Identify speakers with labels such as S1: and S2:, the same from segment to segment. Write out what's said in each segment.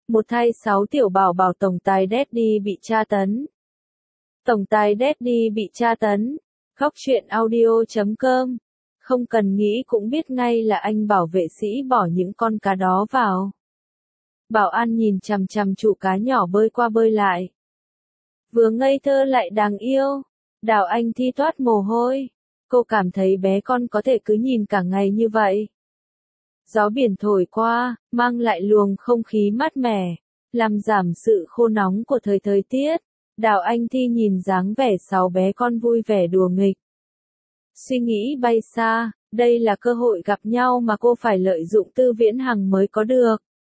S1: Một thay 6 tiểu bảo bảo tổng tài Daddy bị tra tấn. Tổng tài Daddy bị tra tấn. Khóc chuyện audio.com. Không cần nghĩ cũng biết ngay là anh bảo vệ sĩ bỏ những con cá đó vào. Bảo an nhìn chằm chằm trụ cá nhỏ bơi qua bơi lại. Vừa ngây thơ lại đáng yêu. Đào Anh Thi toát mồ hôi. Cô cảm thấy bé con có thể cứ nhìn cả ngày như vậy. Gió biển thổi qua, mang lại luồng không khí mát mẻ, làm giảm sự khô nóng của thời tiết. Đào Anh Thi nhìn dáng vẻ 6 bé con vui vẻ đùa nghịch. Suy nghĩ bay xa, đây là cơ hội gặp nhau mà cô phải lợi dụng Tư Viễn Hằng mới có được.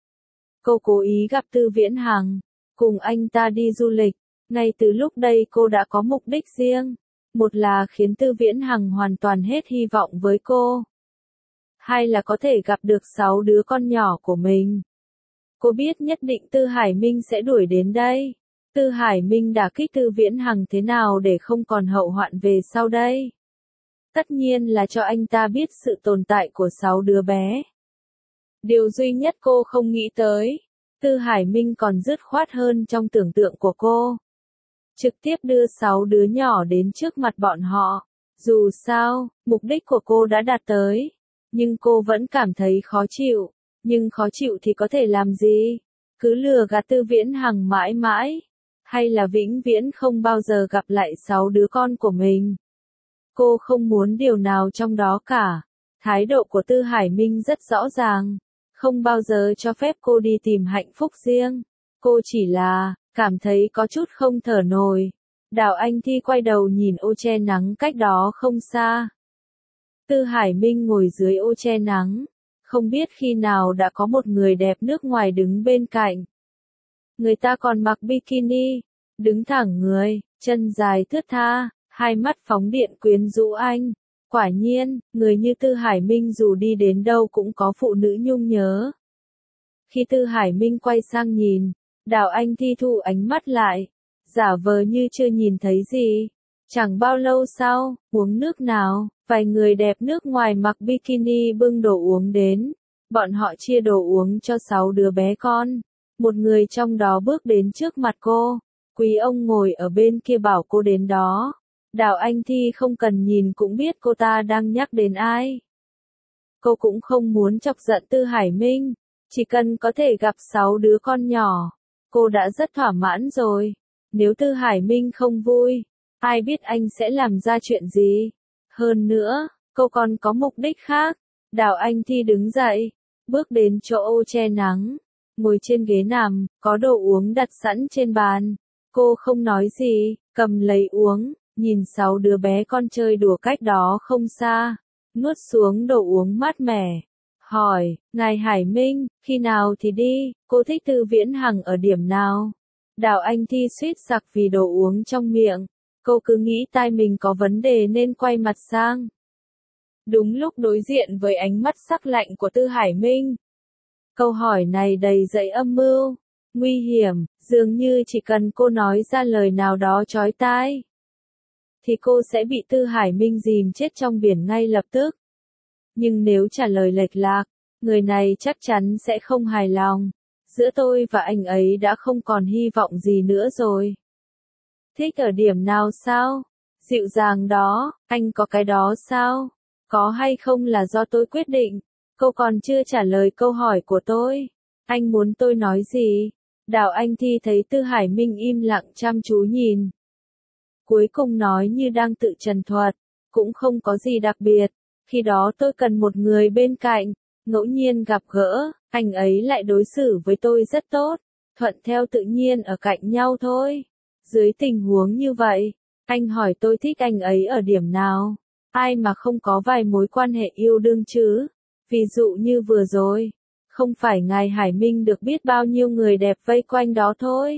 S1: Cô cố ý gặp Tư Viễn Hằng, cùng anh ta đi du lịch. Ngay từ lúc đây cô đã có mục đích riêng. Một là khiến Tư Viễn Hằng hoàn toàn hết hy vọng với cô. Hai là có thể gặp được 6 đứa con nhỏ của mình. Cô biết nhất định Tư Hải Minh sẽ đuổi đến đây. Tư Hải Minh đả kích Tư Viễn Hằng thế nào để không còn hậu hoạn về sau đây? Tất nhiên là cho anh ta biết sự tồn tại của 6 đứa bé. Điều duy nhất cô không nghĩ tới, Tư Hải Minh còn dứt khoát hơn trong tưởng tượng của cô. Trực tiếp đưa 6 đứa nhỏ đến trước mặt bọn họ. Dù sao, mục đích của cô đã đạt tới. Nhưng cô vẫn cảm thấy khó chịu. Nhưng khó chịu thì có thể làm gì? Cứ lừa gạt Tư Viễn Hằng mãi mãi. Hay là vĩnh viễn không bao giờ gặp lại 6 đứa con của mình? Cô không muốn điều nào trong đó cả. Thái độ của Tư Hải Minh rất rõ ràng. Không bao giờ cho phép cô đi tìm hạnh phúc riêng. Cô chỉ là cảm thấy có chút không thở nổi. Đào Anh Thi quay đầu nhìn ô che nắng cách đó không xa. Tư Hải Minh ngồi dưới ô che nắng. Không biết khi nào đã có một người đẹp nước ngoài đứng bên cạnh. Người ta còn mặc bikini, đứng thẳng người, chân dài thướt tha, hai mắt phóng điện quyến rũ anh. Quả nhiên, người như Tư Hải Minh dù đi đến đâu cũng có phụ nữ nhung nhớ. Khi Tư Hải Minh quay sang nhìn, Đào Anh Thi thu ánh mắt lại, giả vờ như chưa nhìn thấy gì. Chẳng bao lâu sau, uống nước nào, vài người đẹp nước ngoài mặc bikini bưng đồ uống đến. Bọn họ chia đồ uống cho 6 đứa bé con. Một người trong đó bước đến trước mặt cô. Quý ông ngồi ở bên kia bảo cô đến đó. Đào Anh Thi không cần nhìn cũng biết cô ta đang nhắc đến ai. Cô cũng không muốn chọc giận Tư Hải Minh. Chỉ cần có thể gặp 6 đứa con nhỏ, cô đã rất thỏa mãn rồi. Nếu Tư Hải Minh không vui, ai biết anh sẽ làm ra chuyện gì. Hơn nữa, cô còn có mục đích khác. Đào Anh Thi đứng dậy, bước đến chỗ ô che nắng, ngồi trên ghế nằm, có đồ uống đặt sẵn trên bàn. Cô không nói gì, cầm lấy uống, nhìn 6 đứa bé con chơi đùa cách đó không xa, nuốt xuống đồ uống mát mẻ. Hỏi, ngài Hải Minh, khi nào thì đi, cô thích Tư Viễn Hằng ở điểm nào? Đào Anh Thi suýt sặc vì đồ uống trong miệng. Cô cứ nghĩ tai mình có vấn đề nên quay mặt sang. Đúng lúc đối diện với ánh mắt sắc lạnh của Tư Hải Minh. Câu hỏi này đầy dẫy âm mưu, nguy hiểm, dường như chỉ cần cô nói ra lời nào đó chói tai, thì cô sẽ bị Tư Hải Minh dìm chết trong biển ngay lập tức. Nhưng nếu trả lời lệch lạc, người này chắc chắn sẽ không hài lòng. Giữa tôi và anh ấy đã không còn hy vọng gì nữa rồi. Thích ở điểm nào sao? Dịu dàng đó, anh có cái đó sao? Có hay không là do tôi quyết định. Cô còn chưa trả lời câu hỏi của tôi. Anh muốn tôi nói gì? Đào Anh Thi thấy Tư Hải Minh im lặng chăm chú nhìn. Cuối cùng nói như đang tự trần thuật. Cũng không có gì đặc biệt. Khi đó tôi cần một người bên cạnh. Ngẫu nhiên gặp gỡ, anh ấy lại đối xử với tôi rất tốt. Thuận theo tự nhiên ở cạnh nhau thôi. Dưới tình huống như vậy, anh hỏi tôi thích anh ấy ở điểm nào? Ai mà không có vài mối quan hệ yêu đương chứ? Ví dụ như vừa rồi, không phải ngài Hải Minh được biết bao nhiêu người đẹp vây quanh đó thôi.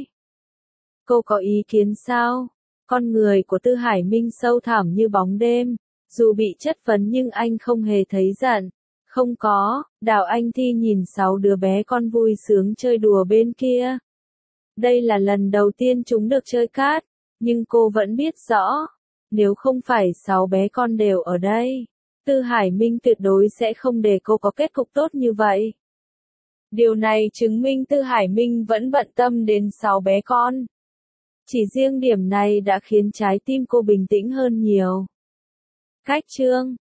S1: Cô có ý kiến sao? Con người của Tư Hải Minh sâu thẳm như bóng đêm. Dù bị chất vấn nhưng anh không hề thấy giận. Không có, Đào Anh Thi nhìn 6 đứa bé con vui sướng chơi đùa bên kia. Đây là lần đầu tiên chúng được chơi cát, nhưng cô vẫn biết rõ, nếu không phải 6 bé con đều ở đây, Tư Hải Minh tuyệt đối sẽ không để cô có kết cục tốt như vậy. Điều này chứng minh Tư Hải Minh vẫn bận tâm đến 6 bé con. Chỉ riêng điểm này đã khiến trái tim cô bình tĩnh hơn nhiều. Cách chương